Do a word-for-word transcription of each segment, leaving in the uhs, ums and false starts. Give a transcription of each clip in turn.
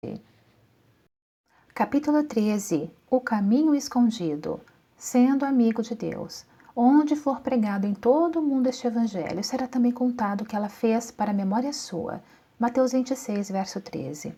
Capítulo treze. O caminho escondido. Sendo amigo de Deus. Onde for pregado em todo o mundo este evangelho, será também contado o que ela fez para a memória sua. Mateus vinte e seis, verso treze.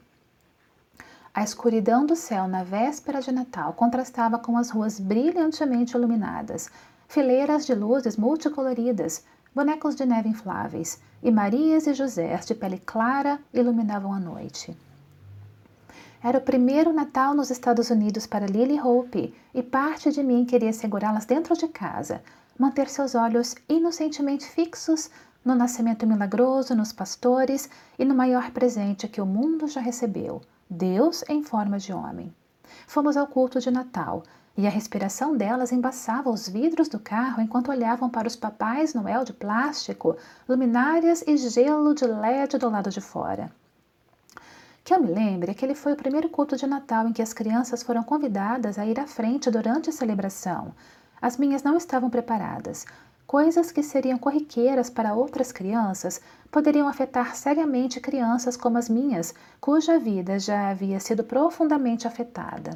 A escuridão do céu na véspera de Natal contrastava com as ruas brilhantemente iluminadas, fileiras de luzes multicoloridas, bonecos de neve infláveis, e Marias e Josés de pele clara iluminavam a noite. Era o primeiro Natal nos Estados Unidos para Lily Hope, e parte de mim queria segurá-las dentro de casa, manter seus olhos inocentemente fixos no nascimento milagroso, nos pastores e no maior presente que o mundo já recebeu, Deus em forma de homem. Fomos ao culto de Natal, e a respiração delas embaçava os vidros do carro enquanto olhavam para os Papais Noel de plástico, luminárias e gelo de L E D do lado de fora. Que eu me lembre, aquele foi o primeiro culto de Natal em que as crianças foram convidadas a ir à frente durante a celebração. As minhas não estavam preparadas. Coisas que seriam corriqueiras para outras crianças poderiam afetar seriamente crianças como as minhas, cuja vida já havia sido profundamente afetada.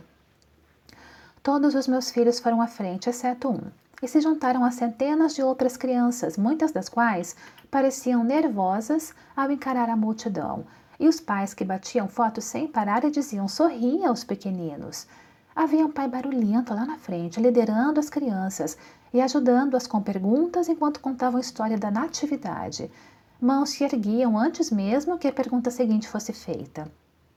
Todos os meus filhos foram à frente, exceto um, e se juntaram a centenas de outras crianças, muitas das quais pareciam nervosas ao encarar a multidão, e os pais que batiam fotos sem parar e diziam sorria aos pequeninos. Havia um pai barulhento lá na frente, liderando as crianças e ajudando-as com perguntas enquanto contavam a história da natividade. Mãos se erguiam antes mesmo que a pergunta seguinte fosse feita.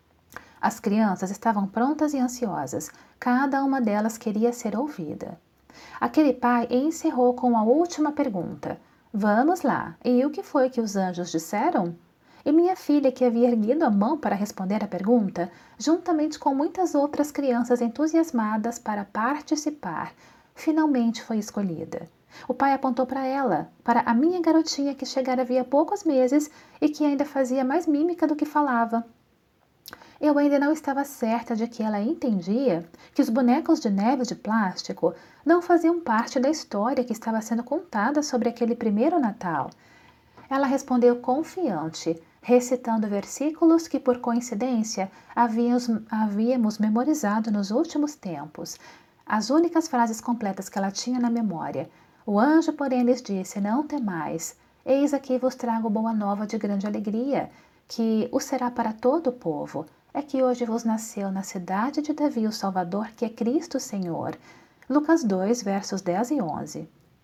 As crianças estavam prontas e ansiosas. Cada uma delas queria ser ouvida. Aquele pai encerrou com a última pergunta. Vamos lá, e o que foi que os anjos disseram? E minha filha, que havia erguido a mão para responder à pergunta, juntamente com muitas outras crianças entusiasmadas para participar, finalmente foi escolhida. O pai apontou para ela, para a minha garotinha que chegara havia poucos meses e que ainda fazia mais mímica do que falava. Eu ainda não estava certa de que ela entendia que os bonecos de neve de plástico não faziam parte da história que estava sendo contada sobre aquele primeiro Natal. Ela respondeu confiante, recitando versículos que, por coincidência, havíamos, havíamos memorizado nos últimos tempos. As únicas frases completas que ela tinha na memória. O anjo, porém, lhes disse, não temais. Eis aqui vos trago boa nova de grande alegria, que o será para todo o povo. É que hoje vos nasceu na cidade de Davi o Salvador, que é Cristo Senhor. Lucas dois, versos dez e onze.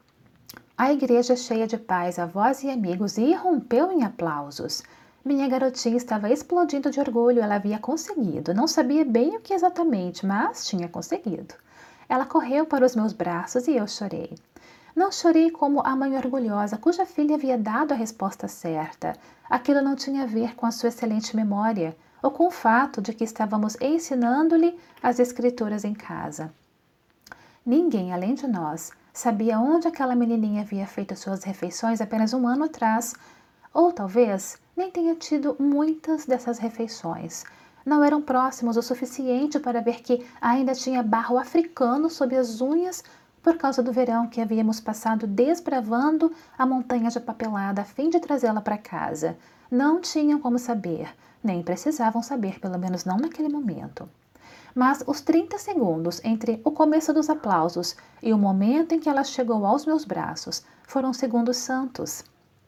A igreja, cheia de pais, avós e amigos, irrompeu em aplausos. Minha garotinha estava explodindo de orgulho, ela havia conseguido. Não sabia bem o que exatamente, mas tinha conseguido. Ela correu para os meus braços e eu chorei. Não chorei como a mãe orgulhosa, cuja filha havia dado a resposta certa. Aquilo não tinha a ver com a sua excelente memória, ou com o fato de que estávamos ensinando-lhe as escrituras em casa. Ninguém, além de nós, sabia onde aquela menininha havia feito suas refeições apenas um ano atrás, ou talvez nem tenha tido muitas dessas refeições. Não eram próximos o suficiente para ver que ainda tinha barro africano sob as unhas por causa do verão que havíamos passado desbravando a montanha de papelada a fim de trazê-la para casa. Não tinham como saber, nem precisavam saber, pelo menos não naquele momento. Mas os trinta segundos entre o começo dos aplausos e o momento em que ela chegou aos meus braços foram segundos santos.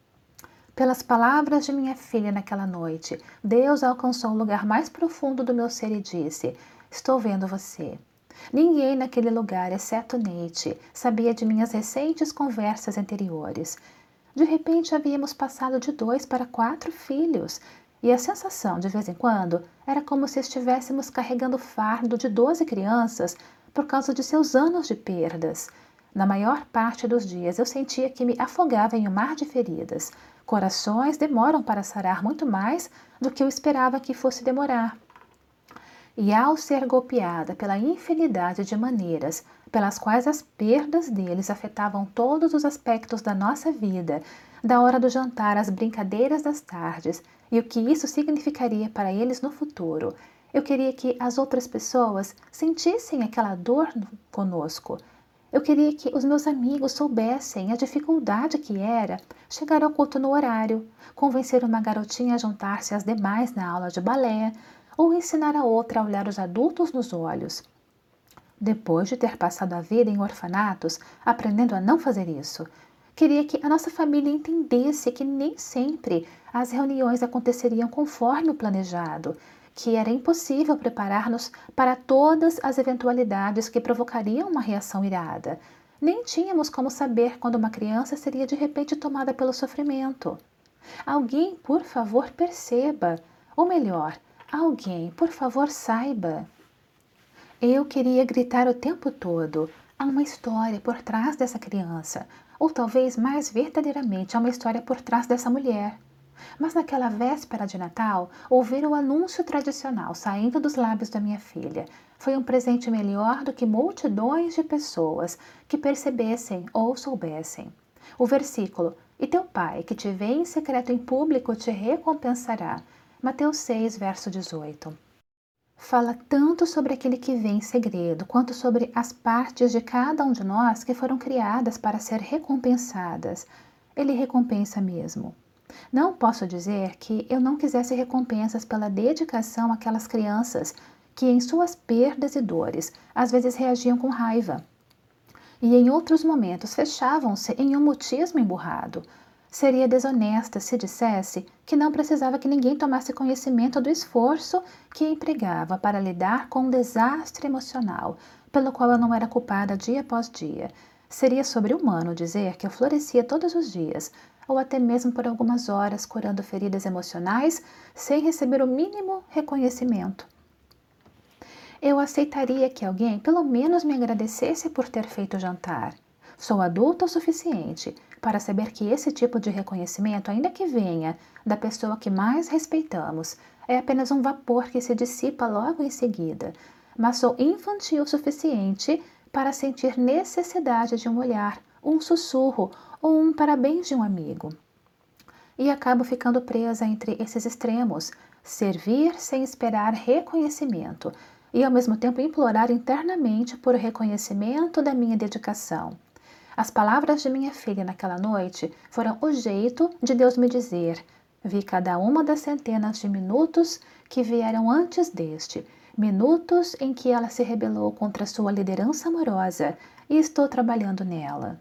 Pelas palavras de minha filha naquela noite, Deus alcançou o lugar mais profundo do meu ser e disse, estou vendo você. Ninguém naquele lugar, exceto Nate, sabia de minhas recentes conversas anteriores. De repente havíamos passado de dois para quatro filhos, e a sensação, de vez em quando, era como se estivéssemos carregando o fardo de doze crianças por causa de seus anos de perdas. Na maior parte dos dias eu sentia que me afogava em um mar de feridas. Corações demoram para sarar muito mais do que eu esperava que fosse demorar. E ao ser golpeada pela infinidade de maneiras pelas quais as perdas deles afetavam todos os aspectos da nossa vida, da hora do jantar às brincadeiras das tardes, e o que isso significaria para eles no futuro, eu queria que as outras pessoas sentissem aquela dor conosco. Eu queria que os meus amigos soubessem a dificuldade que era chegar ao culto no horário, convencer uma garotinha a juntar-se às demais na aula de balé, ou ensinar a outra a olhar os adultos nos olhos. Depois de ter passado a vida em orfanatos, aprendendo a não fazer isso, queria que a nossa família entendesse que nem sempre as reuniões aconteceriam conforme o planejado, que era impossível preparar-nos para todas as eventualidades que provocariam uma reação irada. Nem tínhamos como saber quando uma criança seria de repente tomada pelo sofrimento. Alguém, por favor, perceba, ou melhor, alguém, por favor, saiba. Eu queria gritar o tempo todo: há uma história por trás dessa criança, ou talvez mais verdadeiramente há uma história por trás dessa mulher. Mas naquela véspera de Natal, ouvir o anúncio tradicional saindo dos lábios da minha filha foi um presente melhor do que multidões de pessoas que percebessem ou soubessem. O versículo: "E teu pai, que te vê em secreto em público, te recompensará", Mateus seis, verso dezoito. Fala tanto sobre aquele que vem em segredo, quanto sobre as partes de cada um de nós que foram criadas para ser recompensadas. Ele recompensa mesmo. Não posso dizer que eu não quisesse recompensas pela dedicação àquelas crianças que, em suas perdas e dores, às vezes reagiam com raiva. E em outros momentos fechavam-se em um mutismo emburrado. Seria desonesta se dissesse que não precisava que ninguém tomasse conhecimento do esforço que empregava para lidar com um desastre emocional, pelo qual eu não era culpada dia após dia. Seria sobre-humano dizer que eu florescia todos os dias, ou até mesmo por algumas horas, curando feridas emocionais, sem receber o mínimo reconhecimento. Eu aceitaria que alguém pelo menos me agradecesse por ter feito o jantar. Sou adulta o suficiente para saber que esse tipo de reconhecimento, ainda que venha da pessoa que mais respeitamos, é apenas um vapor que se dissipa logo em seguida. Mas sou infantil o suficiente para sentir necessidade de um olhar, um sussurro ou um parabéns de um amigo. E acabo ficando presa entre esses extremos: servir sem esperar reconhecimento e ao mesmo tempo implorar internamente por reconhecimento da minha dedicação. As palavras de minha filha naquela noite foram o jeito de Deus me dizer: vi cada uma das centenas de minutos que vieram antes deste, minutos em que ela se rebelou contra sua liderança amorosa, e estou trabalhando nela.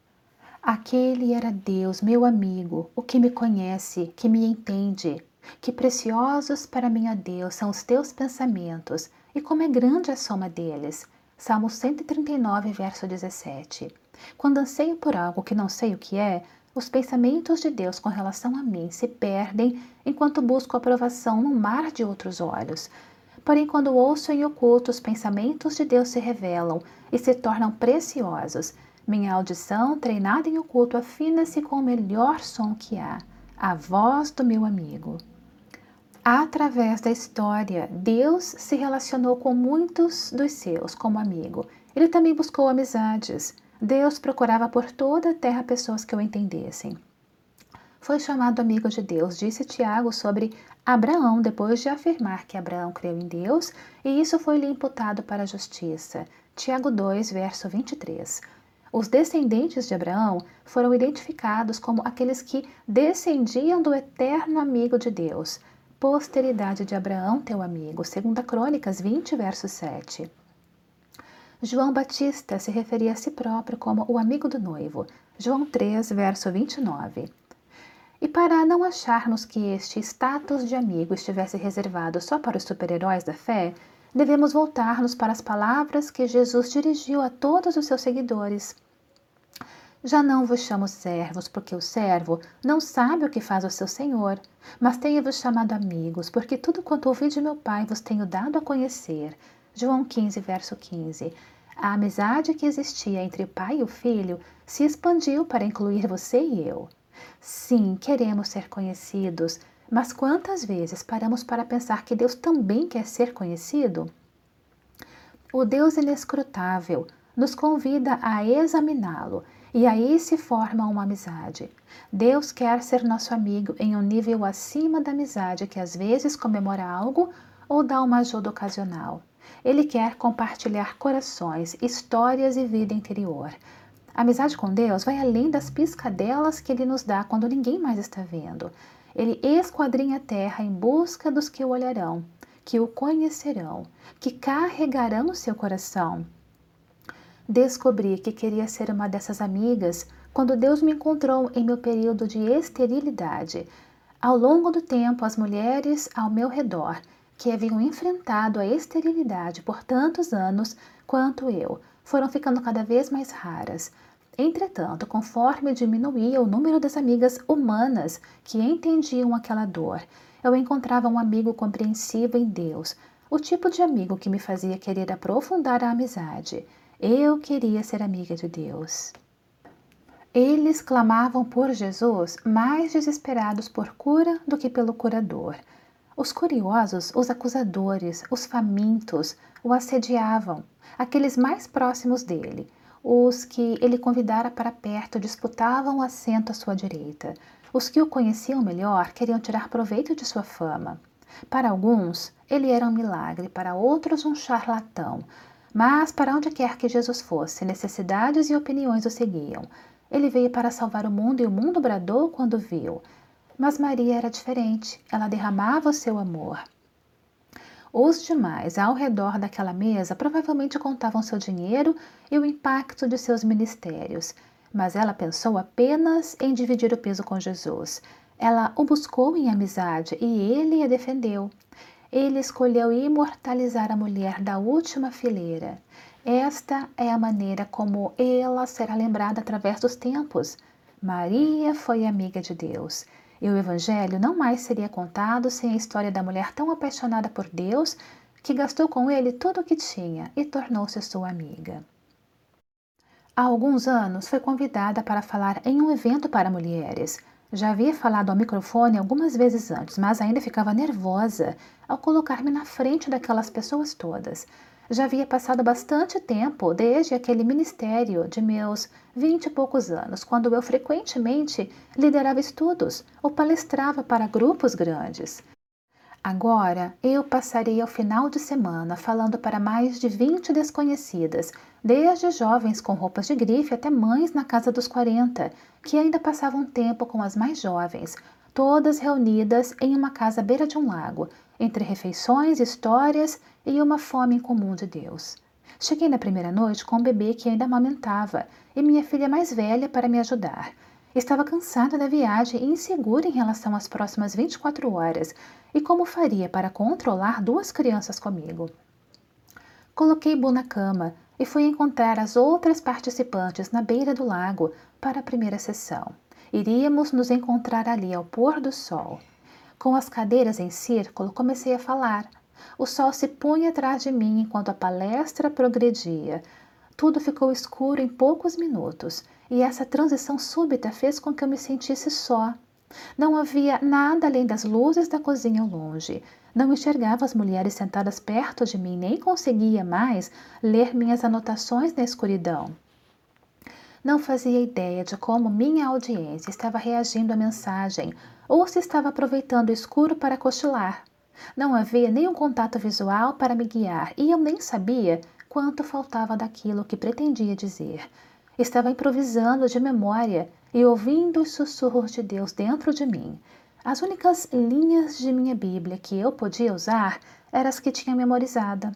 Aquele era Deus, meu amigo, o que me conhece, que me entende. Que preciosos para mim, ó Deus, são os teus pensamentos, e como é grande a soma deles. Salmo cento e trinta e nove, verso dezessete. Quando anseio por algo que não sei o que é, os pensamentos de Deus com relação a mim se perdem enquanto busco aprovação num mar de outros olhos. Porém, quando ouço em oculto, os pensamentos de Deus se revelam e se tornam preciosos. Minha audição, treinada em oculto, afina-se com o melhor som que há, a voz do meu amigo. Através da história, Deus se relacionou com muitos dos seus como amigo. Ele também buscou amizades. Deus procurava por toda a terra pessoas que o entendessem. Foi chamado amigo de Deus, disse Tiago sobre Abraão, depois de afirmar que Abraão creu em Deus, e isso foi-lhe imputado para a justiça. Tiago dois, verso vinte e três. Os descendentes de Abraão foram identificados como aqueles que descendiam do eterno amigo de Deus. Posteridade de Abraão, teu amigo, segunda Crônicas vinte, verso sete. João Batista se referia a si próprio como o amigo do noivo, João três, verso vinte e nove. E para não acharmos que este status de amigo estivesse reservado só para os super-heróis da fé, devemos voltar-nos para as palavras que Jesus dirigiu a todos os seus seguidores. Já não vos chamo servos, porque o servo não sabe o que faz o seu senhor, mas tenho-vos chamado amigos, porque tudo quanto ouvi de meu Pai vos tenho dado a conhecer. João quinze, verso quinze. A amizade que existia entre o pai e o filho se expandiu para incluir você e eu. Sim, queremos ser conhecidos, mas quantas vezes paramos para pensar que Deus também quer ser conhecido? O Deus inescrutável nos convida a examiná-lo, e aí se forma uma amizade. Deus quer ser nosso amigo em um nível acima da amizade que às vezes comemora algo ou dá uma ajuda ocasional. Ele quer compartilhar corações, histórias e vida interior. A amizade com Deus vai além das piscadelas que Ele nos dá quando ninguém mais está vendo. Ele esquadrinha a terra em busca dos que o olharão, que o conhecerão, que carregarão o seu coração. Descobri que queria ser uma dessas amigas quando Deus me encontrou em meu período de esterilidade. Ao longo do tempo, as mulheres ao meu redor, que haviam enfrentado a esterilidade por tantos anos quanto eu, foram ficando cada vez mais raras. Entretanto, conforme diminuía o número das amigas humanas que entendiam aquela dor, eu encontrava um amigo compreensivo em Deus, o tipo de amigo que me fazia querer aprofundar a amizade. Eu queria ser amiga de Deus. Eles clamavam por Jesus mais desesperados por cura do que pelo curador. Os curiosos, os acusadores, os famintos o assediavam, aqueles mais próximos dele. Os que ele convidara para perto disputavam o assento à sua direita. Os que o conheciam melhor queriam tirar proveito de sua fama. Para alguns, ele era um milagre, para outros um charlatão. Mas para onde quer que Jesus fosse, necessidades e opiniões o seguiam. Ele veio para salvar o mundo e o mundo bradou quando viu. Mas Maria era diferente, ela derramava o seu amor. Os demais ao redor daquela mesa provavelmente contavam seu dinheiro e o impacto de seus ministérios, mas ela pensou apenas em dividir o peso com Jesus. Ela o buscou em amizade e ele a defendeu. Ele escolheu imortalizar a mulher da última fileira. Esta é a maneira como ela será lembrada através dos tempos. Maria foi amiga de Deus. E o Evangelho não mais seria contado sem a história da mulher tão apaixonada por Deus que gastou com ele tudo o que tinha e tornou-se sua amiga. Há alguns anos foi convidada para falar em um evento para mulheres. Já havia falado ao microfone algumas vezes antes, mas ainda ficava nervosa ao colocar-me na frente daquelas pessoas todas. Já havia passado bastante tempo desde aquele ministério de meus vinte e poucos anos, quando eu frequentemente liderava estudos ou palestrava para grupos grandes. Agora, eu passaria o final de semana falando para mais de vinte desconhecidas, desde jovens com roupas de grife até mães na casa dos quarenta, que ainda passavam tempo com as mais jovens, todas reunidas em uma casa à beira de um lago, entre refeições, histórias e uma fome em comum de Deus. Cheguei na primeira noite com um bebê que ainda amamentava e minha filha mais velha para me ajudar. Estava cansada da viagem e insegura em relação às próximas vinte e quatro horas e como faria para controlar duas crianças comigo. Coloquei Bu na cama e fui encontrar as outras participantes na beira do lago para a primeira sessão. Iríamos nos encontrar ali ao pôr do sol. Com as cadeiras em círculo, comecei a falar. O sol se punha atrás de mim enquanto a palestra progredia. Tudo ficou escuro em poucos minutos, e essa transição súbita fez com que eu me sentisse só. Não havia nada além das luzes da cozinha ao longe. Não enxergava as mulheres sentadas perto de mim, nem conseguia mais ler minhas anotações na escuridão. Não fazia ideia de como minha audiência estava reagindo à mensagem, ou se estava aproveitando o escuro para cochilar. Não havia nenhum contato visual para me guiar, e eu nem sabia quanto faltava daquilo que pretendia dizer. Estava improvisando de memória e ouvindo os sussurros de Deus dentro de mim. As únicas linhas de minha Bíblia que eu podia usar eram as que tinha memorizada.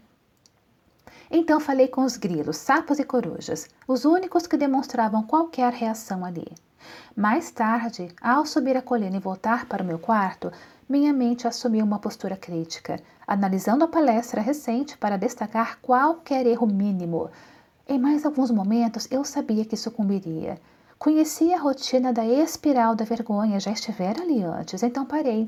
Então falei com os grilos, sapos e corujas, os únicos que demonstravam qualquer reação ali. Mais tarde, ao subir a colina e voltar para o meu quarto, minha mente assumiu uma postura crítica, analisando a palestra recente para destacar qualquer erro mínimo. Em mais alguns momentos, eu sabia que sucumbiria. Conhecia a rotina da espiral da vergonha, já estivera ali antes, então parei.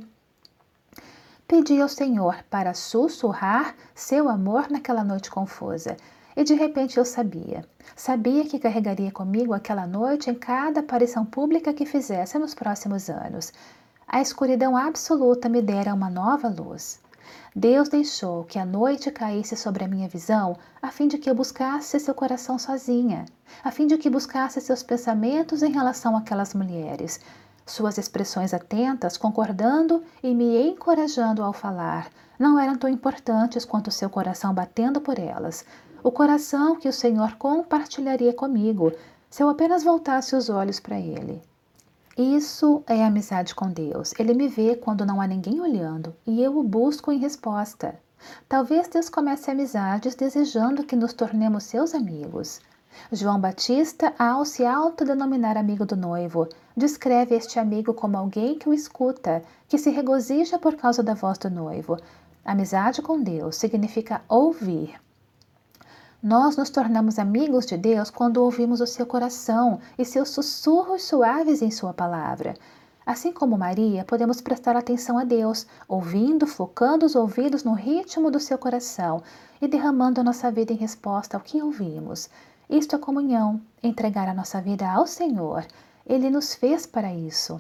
Pedi ao Senhor para sussurrar seu amor naquela noite confusa. E de repente eu sabia. Sabia que carregaria comigo aquela noite em cada aparição pública que fizesse nos próximos anos. A escuridão absoluta me dera uma nova luz. Deus deixou que a noite caísse sobre a minha visão, a fim de que eu buscasse seu coração sozinha, a fim de que buscasse seus pensamentos em relação àquelas mulheres, suas expressões atentas, concordando e me encorajando ao falar, não eram tão importantes quanto seu coração batendo por elas, o coração que o Senhor compartilharia comigo, se eu apenas voltasse os olhos para ele. Isso é amizade com Deus. Ele me vê quando não há ninguém olhando e eu o busco em resposta. Talvez Deus comece amizades desejando que nos tornemos seus amigos. João Batista, ao se autodenominar amigo do noivo, descreve este amigo como alguém que o escuta, que se regozija por causa da voz do noivo. Amizade com Deus significa ouvir. Nós nos tornamos amigos de Deus quando ouvimos o seu coração e seus sussurros suaves em sua palavra. Assim como Maria, podemos prestar atenção a Deus, ouvindo, focando os ouvidos no ritmo do seu coração e derramando a nossa vida em resposta ao que ouvimos. Isto é comunhão, entregar a nossa vida ao Senhor. Ele nos fez para isso.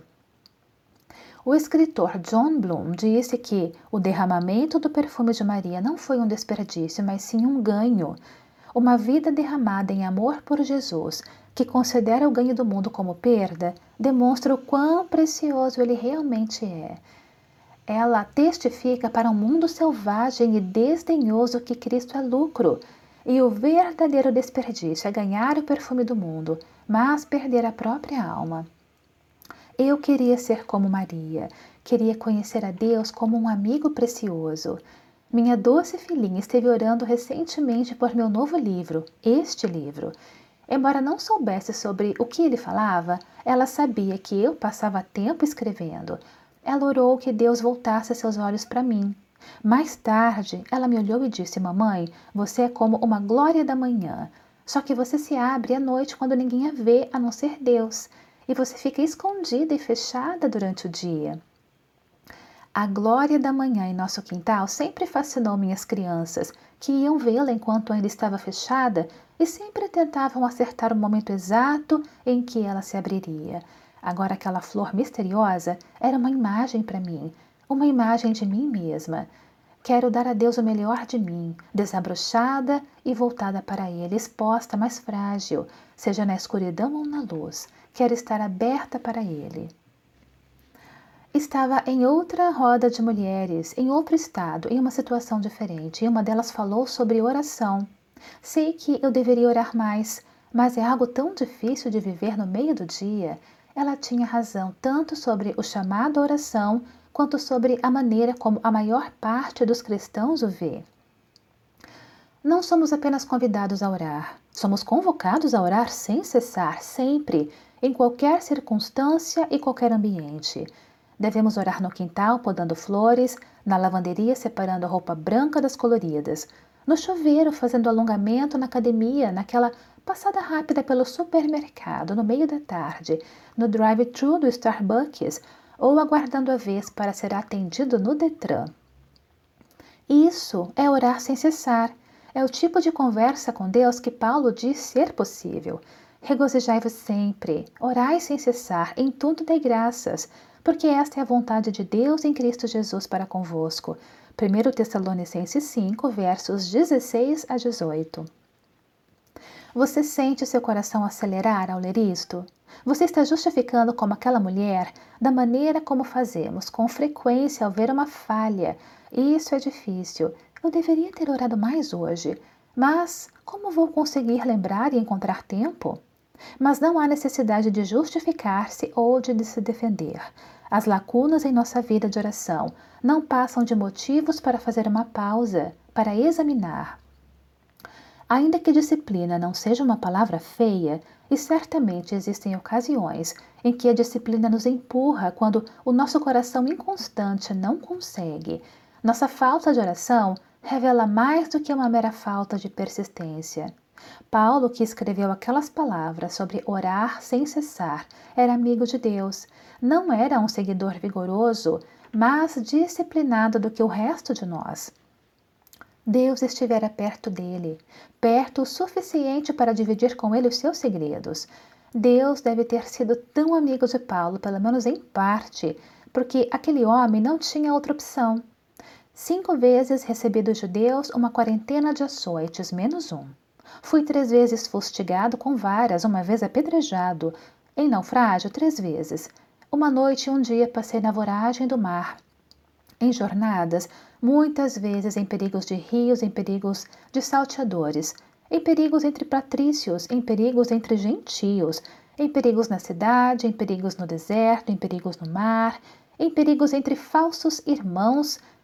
O escritor John Bloom disse que o derramamento do perfume de Maria não foi um desperdício, mas sim um ganho. Uma vida derramada em amor por Jesus, que considera o ganho do mundo como perda, demonstra o quão precioso ele realmente é. Ela testifica para um mundo selvagem e desdenhoso que Cristo é lucro, e o verdadeiro desperdício é ganhar o perfume do mundo, mas perder a própria alma. Eu queria ser como Maria, queria conhecer a Deus como um amigo precioso. Minha doce filhinha esteve orando recentemente por meu novo livro, este livro. Embora não soubesse sobre o que ele falava, ela sabia que eu passava tempo escrevendo. Ela orou que Deus voltasse seus olhos para mim. Mais tarde, ela me olhou e disse: Mamãe, você é como uma glória da manhã. Só que você se abre à noite quando ninguém a vê, a não ser Deus. E você fica escondida e fechada durante o dia. A glória da manhã em nosso quintal sempre fascinou minhas crianças, que iam vê-la enquanto ainda estava fechada e sempre tentavam acertar o momento exato em que ela se abriria. Agora aquela flor misteriosa era uma imagem para mim, uma imagem de mim mesma. Quero dar a Deus o melhor de mim, desabrochada e voltada para Ele, exposta, mas frágil, seja na escuridão ou na luz. Quero estar aberta para Ele. Estava em outra roda de mulheres, em outro estado, em uma situação diferente, e uma delas falou sobre oração. Sei que eu deveria orar mais, mas é algo tão difícil de viver no meio do dia. Ela tinha razão tanto sobre o chamado à oração, quanto sobre a maneira como a maior parte dos cristãos o vê. Não somos apenas convidados a orar, somos convocados a orar sem cessar, sempre, em qualquer circunstância e qualquer ambiente. Devemos orar no quintal, podando flores, na lavanderia, separando a roupa branca das coloridas, no chuveiro, fazendo alongamento na academia, naquela passada rápida pelo supermercado no meio da tarde, no drive-thru do Starbucks, ou aguardando a vez para ser atendido no Detran. Isso é orar sem cessar. É o tipo de conversa com Deus que Paulo diz ser possível. Regozijai-vos sempre, orai sem cessar, em tudo dai graças, porque esta é a vontade de Deus em Cristo Jesus para convosco. primeiro Tessalonicenses cinco, versos dezesseis a dezoito. Você sente seu coração acelerar ao ler isto? Você está justificando como aquela mulher da maneira como fazemos com frequência ao ver uma falha. Isso é difícil. Eu deveria ter orado mais hoje. Mas como vou conseguir lembrar e encontrar tempo? Mas não há necessidade de justificar-se ou de se defender. As lacunas em nossa vida de oração não passam de motivos para fazer uma pausa, para examinar. Ainda que disciplina não seja uma palavra feia, e certamente existem ocasiões em que a disciplina nos empurra quando o nosso coração inconstante não consegue, nossa falta de oração revela mais do que uma mera falta de persistência. Paulo, que escreveu aquelas palavras sobre orar sem cessar, era amigo de Deus. Não era um seguidor vigoroso, mas disciplinado do que o resto de nós. Deus estivera perto dele, perto o suficiente para dividir com ele os seus segredos. Deus deve ter sido tão amigo de Paulo, pelo menos em parte, porque aquele homem não tinha outra opção. Cinco vezes recebi dos judeus uma quarentena de açoites, menos um. Fui três vezes fustigado com varas, uma vez apedrejado. Em naufrágio, três vezes. Uma noite e um dia passei na voragem do mar. Em jornadas, muitas vezes em perigos de rios, em perigos de salteadores, em perigos entre patrícios, em perigos entre gentios, em perigos na cidade, em perigos no deserto, em perigos no mar, em perigos entre falsos irmãos,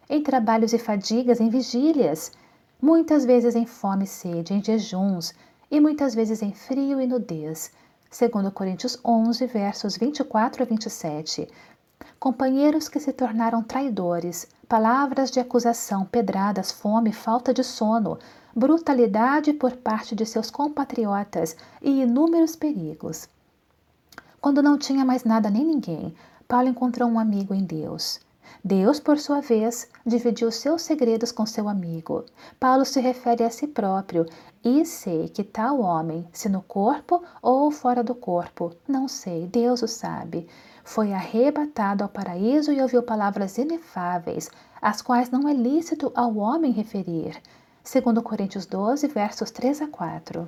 em trabalhos e fadigas, em vigílias, muitas vezes em fome e sede, em jejuns, e muitas vezes em frio e nudez. Segundo Coríntios onze, versos vinte e quatro a vinte e sete. Companheiros que se tornaram traidores, palavras de acusação, pedradas, fome, falta de sono, brutalidade por parte de seus compatriotas e inúmeros perigos. Quando não tinha mais nada nem ninguém, Paulo encontrou um amigo em Deus. Deus, por sua vez, dividiu seus segredos com seu amigo. Paulo se refere a si próprio: e sei que tal homem, se no corpo ou fora do corpo, não sei, Deus o sabe, foi arrebatado ao paraíso e ouviu palavras inefáveis, as quais não é lícito ao homem referir. Segundo Coríntios doze, versos três a quatro.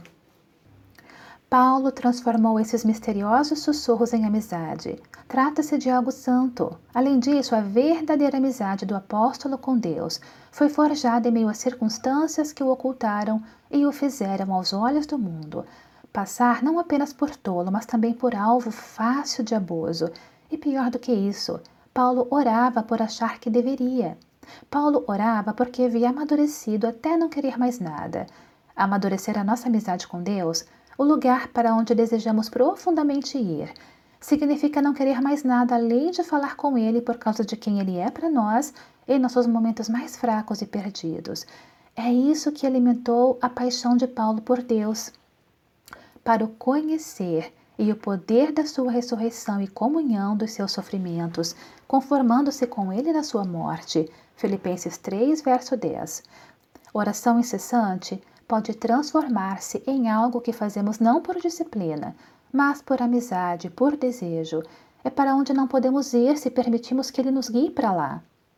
Paulo transformou esses misteriosos sussurros em amizade. Trata-se de algo santo. Além disso, a verdadeira amizade do apóstolo com Deus foi forjada em meio a circunstâncias que o ocultaram e o fizeram, aos olhos do mundo, passar não apenas por tolo, mas também por alvo fácil de abuso. E pior do que isso, Paulo orava por achar que deveria. Paulo orava porque havia amadurecido até não querer mais nada. Amadurecer a nossa amizade com Deus, o lugar para onde desejamos profundamente ir, significa não querer mais nada além de falar com Ele por causa de quem Ele é para nós em nossos momentos mais fracos e perdidos. É isso que alimentou a paixão de Paulo por Deus. Para o conhecer e o poder da sua ressurreição e comunhão dos seus sofrimentos, conformando-se com Ele na sua morte. Filipenses três, verso dez. Oração incessante pode transformar-se em algo que fazemos não por disciplina, mas por amizade, por desejo. É para onde não podemos ir se permitimos que Ele nos guie para lá.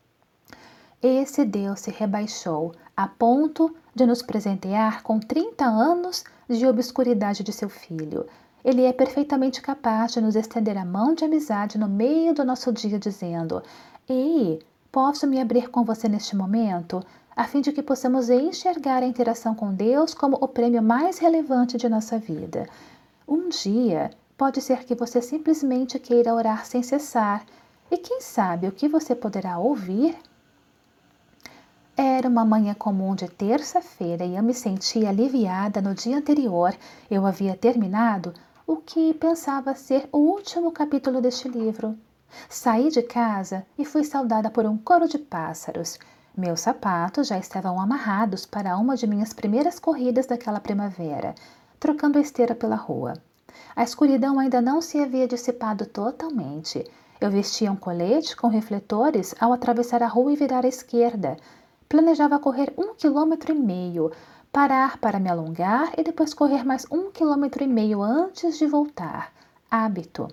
Esse Deus se rebaixou a ponto de nos presentear com trinta anos de obscuridade de seu Filho. Ele é perfeitamente capaz de nos estender a mão de amizade no meio do nosso dia, dizendo: Ei, posso me abrir com você neste momento? A fim de que possamos enxergar a interação com Deus como o prêmio mais relevante de nossa vida. Um dia, pode ser que você simplesmente queira orar sem cessar, e quem sabe o que você poderá ouvir? Era uma manhã comum de terça-feira e eu me sentia aliviada. No dia anterior, eu havia terminado o que pensava ser o último capítulo deste livro. Saí de casa e fui saudada por um coro de pássaros. Meus sapatos já estavam amarrados para uma de minhas primeiras corridas daquela primavera, trocando a esteira pela rua. A escuridão ainda não se havia dissipado totalmente. Eu vestia um colete com refletores ao atravessar a rua e virar à esquerda. Planejava correr um quilômetro e meio, parar para me alongar e depois correr mais um quilômetro e meio antes de voltar. Hábito.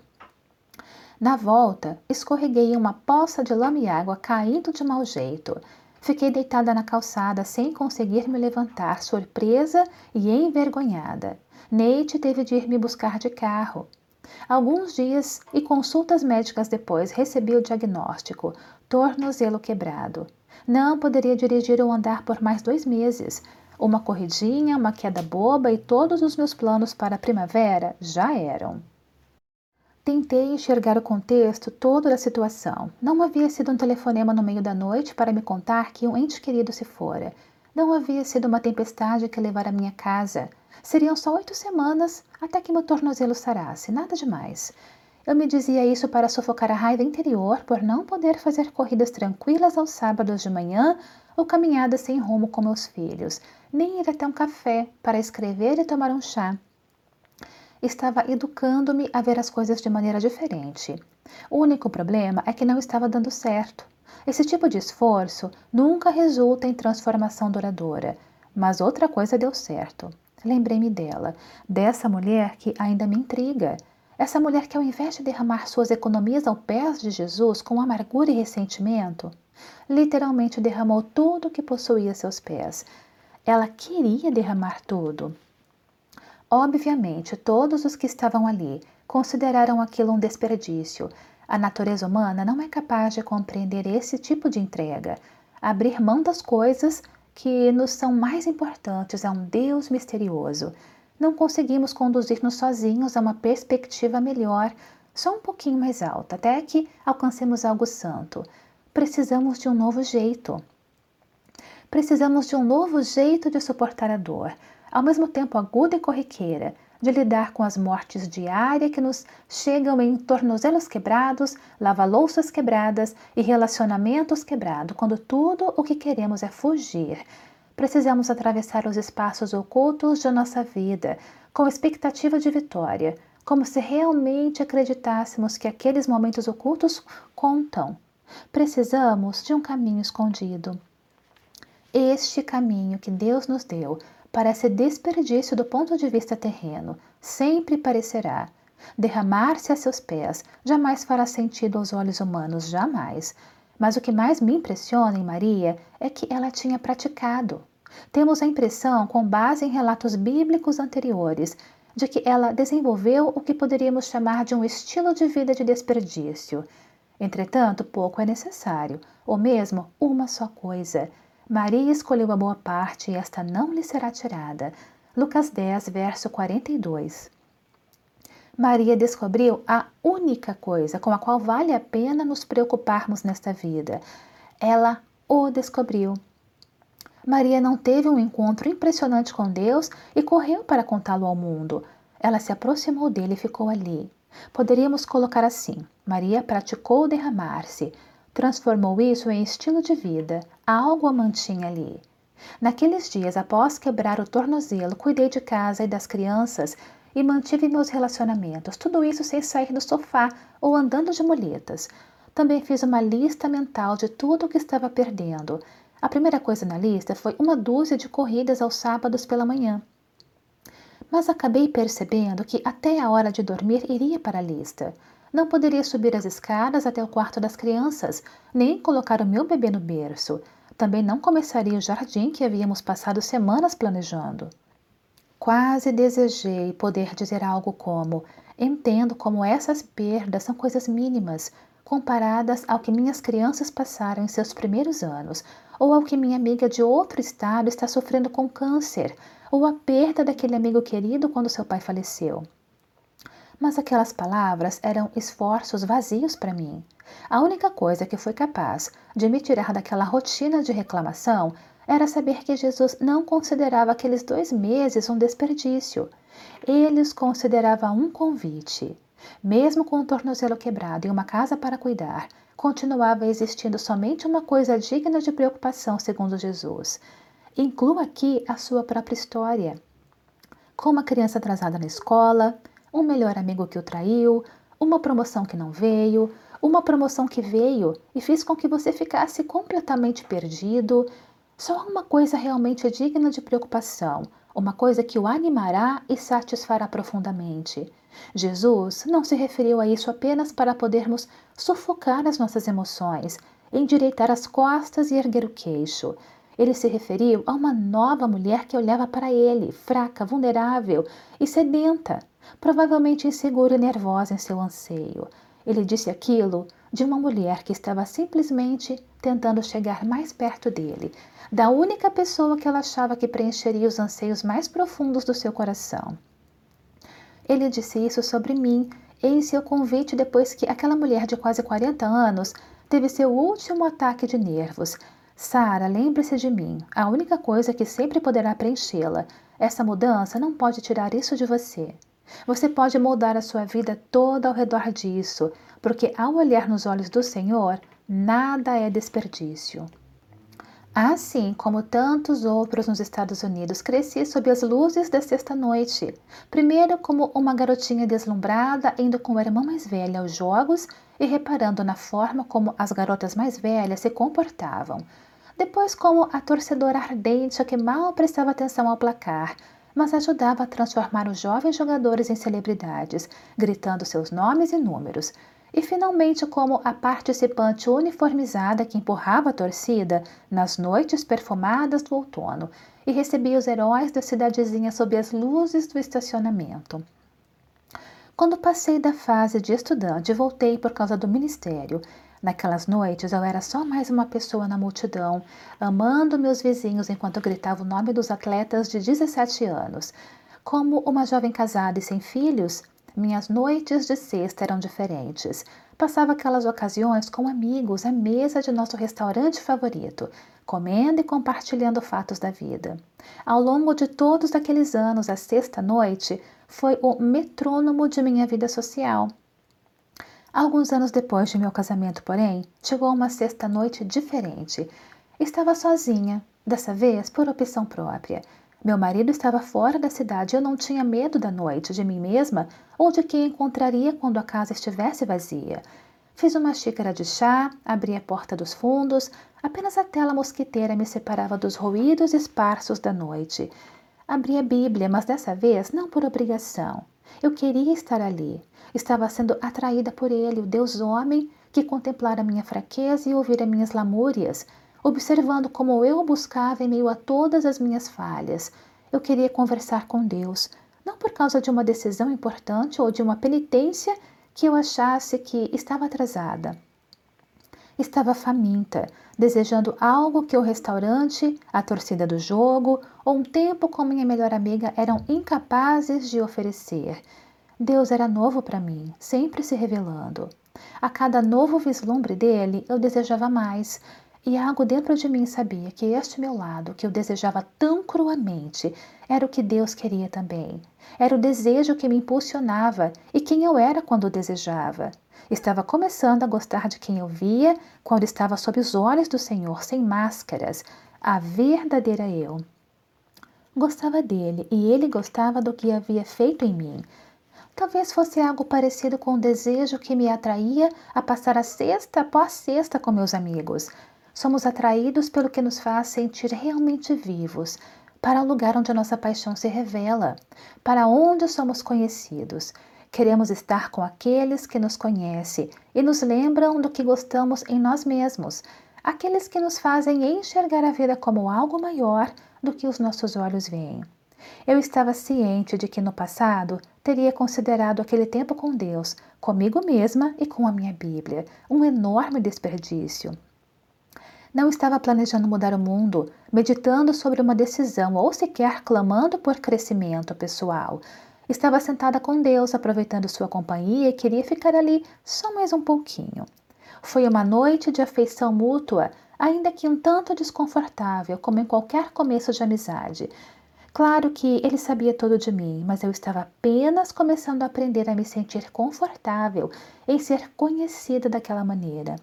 Na volta, escorreguei em uma poça de lama e água, caindo de mau jeito. Fiquei deitada na calçada sem conseguir me levantar, surpresa e envergonhada. Neite teve de ir me buscar de carro. Alguns dias e consultas médicas depois, recebi o diagnóstico: tornozelo quebrado. Não poderia dirigir ou andar por mais dois meses. Uma corridinha, uma queda boba e todos os meus planos para a primavera já eram. Tentei enxergar o contexto todo da situação. Não havia sido um telefonema no meio da noite para me contar que um ente querido se fora. Não havia sido uma tempestade que levara a minha casa. Seriam só oito semanas até que meu tornozelo sarasse, nada demais. Eu me dizia isso para sufocar a raiva interior por não poder fazer corridas tranquilas aos sábados de manhã ou caminhadas sem rumo com meus filhos, nem ir até um café para escrever e tomar um chá. Estava educando-me a ver as coisas de maneira diferente. O único problema é que não estava dando certo. Esse tipo de esforço nunca resulta em transformação duradoura. Mas outra coisa deu certo. Lembrei-me dela, dessa mulher que ainda me intriga. Essa mulher que, ao invés de derramar suas economias aos pés de Jesus com amargura e ressentimento, literalmente derramou tudo o que possuía a seus pés. Ela queria derramar tudo. Obviamente, todos os que estavam ali consideraram aquilo um desperdício. A natureza humana não é capaz de compreender esse tipo de entrega. Abrir mão das coisas que nos são mais importantes a um Deus misterioso. Não conseguimos conduzir-nos sozinhos a uma perspectiva melhor, só um pouquinho mais alta, até que alcancemos algo santo. Precisamos de um novo jeito. Precisamos de um novo jeito de suportar a dor, ao mesmo tempo aguda e corriqueira, de lidar com as mortes diárias que nos chegam em tornozelos quebrados, lava-louças quebradas e relacionamentos quebrados, quando tudo o que queremos é fugir. Precisamos atravessar os espaços ocultos de nossa vida, com expectativa de vitória, como se realmente acreditássemos que aqueles momentos ocultos contam. Precisamos de um caminho escondido. Este caminho que Deus nos deu parece desperdício do ponto de vista terreno, sempre parecerá. Derramar-se a seus pés jamais fará sentido aos olhos humanos, jamais. Mas o que mais me impressiona em Maria é que ela tinha praticado. Temos a impressão, com base em relatos bíblicos anteriores, de que ela desenvolveu o que poderíamos chamar de um estilo de vida de desperdício. Entretanto, pouco é necessário, ou mesmo uma só coisa. Maria escolheu a boa parte e esta não lhe será tirada. Lucas dez, verso quarenta e dois. Maria descobriu a única coisa com a qual vale a pena nos preocuparmos nesta vida. Ela o descobriu. Maria não teve um encontro impressionante com Deus e correu para contá-lo ao mundo. Ela se aproximou dele e ficou ali. Poderíamos colocar assim: Maria praticou derramar-se, transformou isso em estilo de vida, algo a mantinha ali. Naqueles dias, após quebrar o tornozelo, cuidei de casa e das crianças e mantive meus relacionamentos, tudo isso sem sair do sofá ou andando de muletas. Também fiz uma lista mental de tudo o que estava perdendo. A primeira coisa na lista foi uma dúzia de corridas aos sábados pela manhã. Mas acabei percebendo que até a hora de dormir iria para a lista. Não poderia subir as escadas até o quarto das crianças, nem colocar o meu bebê no berço. Também não começaria o jardim que havíamos passado semanas planejando. Quase desejei poder dizer algo como: entendo como essas perdas são coisas mínimas, comparadas ao que minhas crianças passaram em seus primeiros anos, ou ao que minha amiga de outro estado está sofrendo com câncer, ou a perda daquele amigo querido quando seu pai faleceu. Mas aquelas palavras eram esforços vazios para mim. A única coisa que foi capaz de me tirar daquela rotina de reclamação era saber que Jesus não considerava aqueles dois meses um desperdício. Ele os considerava um convite. Mesmo com o tornozelo quebrado e uma casa para cuidar, continuava existindo somente uma coisa digna de preocupação, segundo Jesus. Incluo aqui a sua própria história. Com uma criança atrasada na escola, um melhor amigo que o traiu, uma promoção que não veio, uma promoção que veio e fez com que você ficasse completamente perdido. Só há uma coisa realmente digna de preocupação, uma coisa que o animará e satisfará profundamente. Jesus não se referiu a isso apenas para podermos sufocar as nossas emoções, endireitar as costas e erguer o queixo. Ele se referiu a uma nova mulher que olhava para ele, fraca, vulnerável e sedenta, provavelmente insegura e nervosa em seu anseio. Ele disse aquilo de uma mulher que estava simplesmente tentando chegar mais perto dele, da única pessoa que ela achava que preencheria os anseios mais profundos do seu coração. Ele disse isso sobre mim em seu convite depois que aquela mulher de quase quarenta anos teve seu último ataque de nervos. Sara, lembre-se de mim, a única coisa que sempre poderá preenchê-la. Essa mudança não pode tirar isso de você. Você pode moldar a sua vida toda ao redor disso, porque ao olhar nos olhos do Senhor, nada é desperdício. Assim como tantos outros nos Estados Unidos, cresci sob as luzes da sexta-noite. Primeiro como uma garotinha deslumbrada, indo com a irmã mais velha aos jogos e reparando na forma como as garotas mais velhas se comportavam. Depois como a torcedora ardente que mal prestava atenção ao placar, mas ajudava a transformar os jovens jogadores em celebridades, gritando seus nomes e números. E finalmente como a participante uniformizada que empurrava a torcida nas noites perfumadas do outono e recebia os heróis da cidadezinha sob as luzes do estacionamento. Quando passei da fase de estudante, voltei por causa do ministério. Naquelas noites eu era só mais uma pessoa na multidão, amando meus vizinhos enquanto gritava o nome dos atletas de dezessete anos. Como uma jovem casada e sem filhos, Minhas noites de sexta eram diferentes. Passava aquelas ocasiões com amigos à mesa de nosso restaurante favorito, comendo e compartilhando fatos da vida. Ao longo de todos aqueles anos, a sexta-noite foi o metrônomo de minha vida social. Alguns anos depois de meu casamento, porém, chegou uma sexta-noite diferente. Estava sozinha, dessa vez por opção própria. Meu marido estava fora da cidade e eu não tinha medo da noite, de mim mesma ou de quem encontraria quando a casa estivesse vazia. Fiz uma xícara de chá, abri a porta dos fundos, apenas a tela mosquiteira me separava dos ruídos esparsos da noite. Abri a Bíblia, mas dessa vez não por obrigação. Eu queria estar ali. Estava sendo atraída por ele, o Deus homem, que contemplara minha fraqueza e ouvira minhas lamúrias, observando como eu o buscava em meio a todas as minhas falhas. Eu queria conversar com Deus, não por causa de uma decisão importante ou de uma penitência que eu achasse que estava atrasada. Estava faminta, desejando algo que o restaurante, a torcida do jogo ou um tempo com minha melhor amiga eram incapazes de oferecer. Deus era novo para mim, sempre se revelando. A cada novo vislumbre dele, eu desejava mais. E algo dentro de mim sabia que este meu lado, que eu desejava tão cruamente, era o que Deus queria também. Era o desejo que me impulsionava e quem eu era quando o desejava. Estava começando a gostar de quem eu via quando estava sob os olhos do Senhor, sem máscaras, a verdadeira eu. Gostava dele e ele gostava do que havia feito em mim. Talvez fosse algo parecido com o desejo que me atraía a passar a sexta após sexta com meus amigos. Somos atraídos pelo que nos faz sentir realmente vivos, para o lugar onde a nossa paixão se revela, para onde somos conhecidos. Queremos estar com aqueles que nos conhecem e nos lembram do que gostamos em nós mesmos, aqueles que nos fazem enxergar a vida como algo maior do que os nossos olhos veem. Eu estava ciente de que no passado teria considerado aquele tempo com Deus, comigo mesma e com a minha Bíblia, um enorme desperdício. Não estava planejando mudar o mundo, meditando sobre uma decisão ou sequer clamando por crescimento pessoal. Estava sentada com Deus, aproveitando sua companhia e queria ficar ali só mais um pouquinho. Foi uma noite de afeição mútua, ainda que um tanto desconfortável, como em qualquer começo de amizade. Claro que ele sabia tudo de mim, mas eu estava apenas começando a aprender a me sentir confortável em ser conhecida daquela maneira.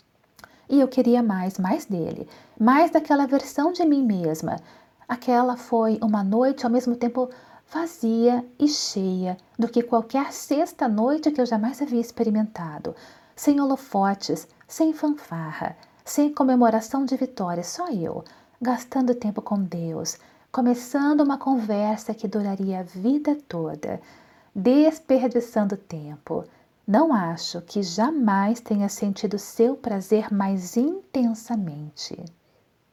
E eu queria mais, mais dele, mais daquela versão de mim mesma. Aquela foi uma noite ao mesmo tempo vazia e cheia do que qualquer sexta noite que eu jamais havia experimentado. Sem holofotes, sem fanfarra, sem comemoração de vitória, só eu, gastando tempo com Deus, começando uma conversa que duraria a vida toda, desperdiçando tempo. Não acho que jamais tenha sentido seu prazer mais intensamente.